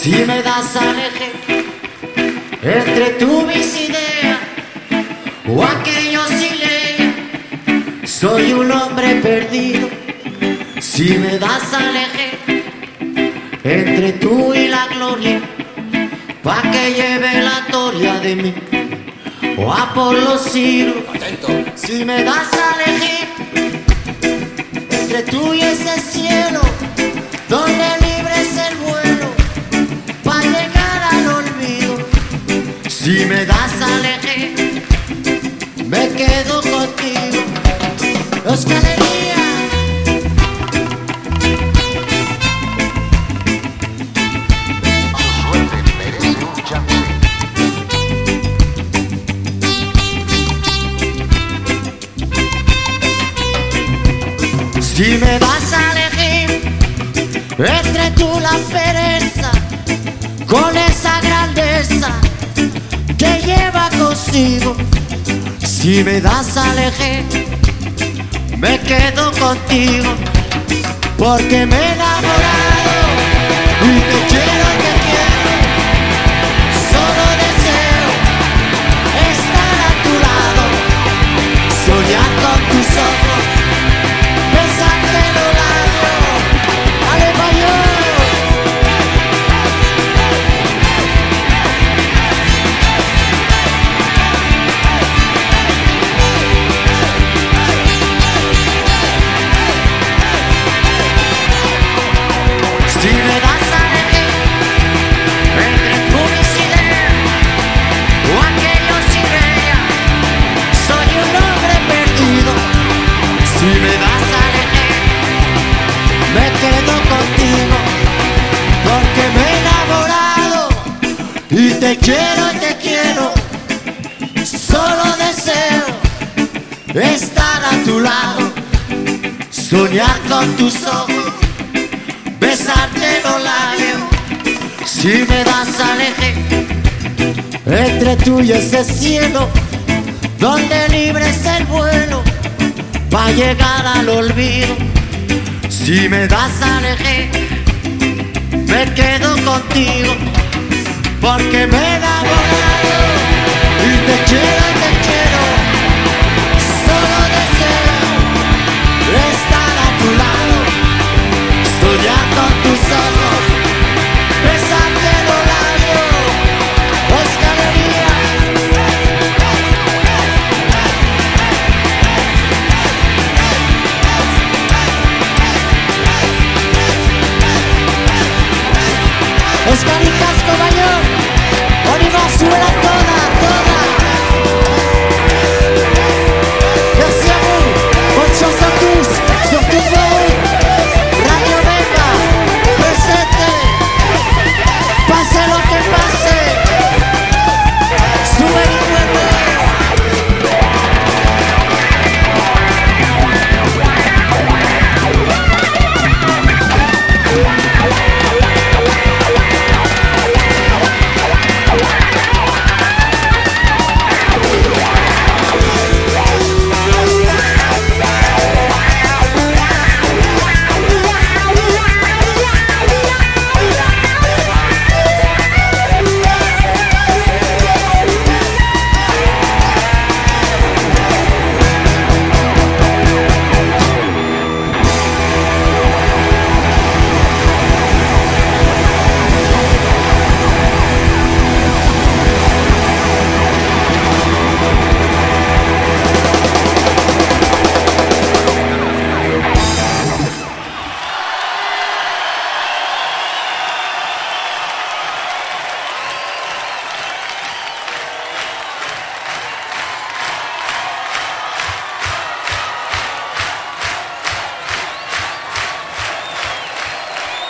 Si me das al eje entre tú mis ideas o aquello sin ley, soy un hombre perdido. Si me das al eje entre tú y la gloria, pa' que lleve la toria de mí o a por los ciros. Si me das a elegir entre tú y ese cielo donde libre es el vuelo pa' llegar al olvido. Si me das a elegir me quedo contigo. Los galerías. Si me das a elegir entre tú la pereza con esa grandeza que lleva consigo, si me das a elegir me quedo contigo, porque me he enamorado y te quiero, solo deseo estar a tu lado, soñar con tus ojos, besarte los labios, aleluya. Si me das a elegir entre tú mis ideas o aquello sin ella, soy un hombre perdido. Si me das a elegir me quedo contigo, porque me he enamorado y te quiero, solo deseo estar a tu lado, soñar con tus ojos, besarte los labios. Si me das a elegir entre tú y ese cielo donde libre es el vuelo pa' llegar al olvido. Si me das a elegir me quedo contigo, porque me he enamorado y te quiero,